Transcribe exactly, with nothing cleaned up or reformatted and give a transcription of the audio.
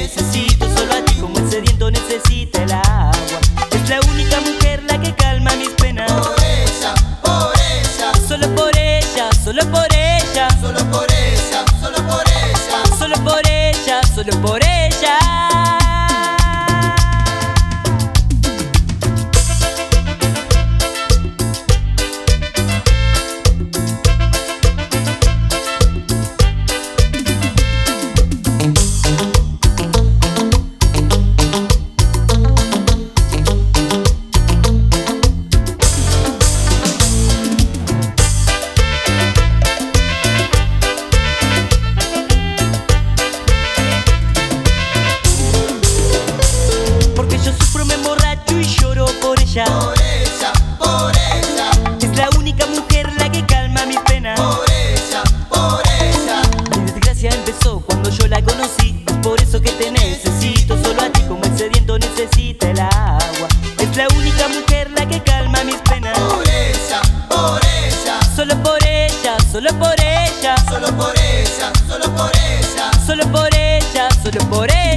necesito solo a ti como el sediento necesita el agua. Es la única mujer la que calma mis penas. Por ella, por ella, Solo por ella, solo por ella, solo por ella, solo por ella. solo por ella, solo por ella. Porque yo sufro, me emborracho y lloro por ella. Por ella, por ella, Es la única mujer la que calma mis penas. por ella, por ella. Mi desgracia empezó cuando yo la conocí. Por eso que te necesito solo a ti como el sediento necesita el agua. Es la única mujer la que calma mis penas. Por ella, por ella, Solo por ella, solo por ella, solo por ella, solo por ella. solo por ella, solo por ella.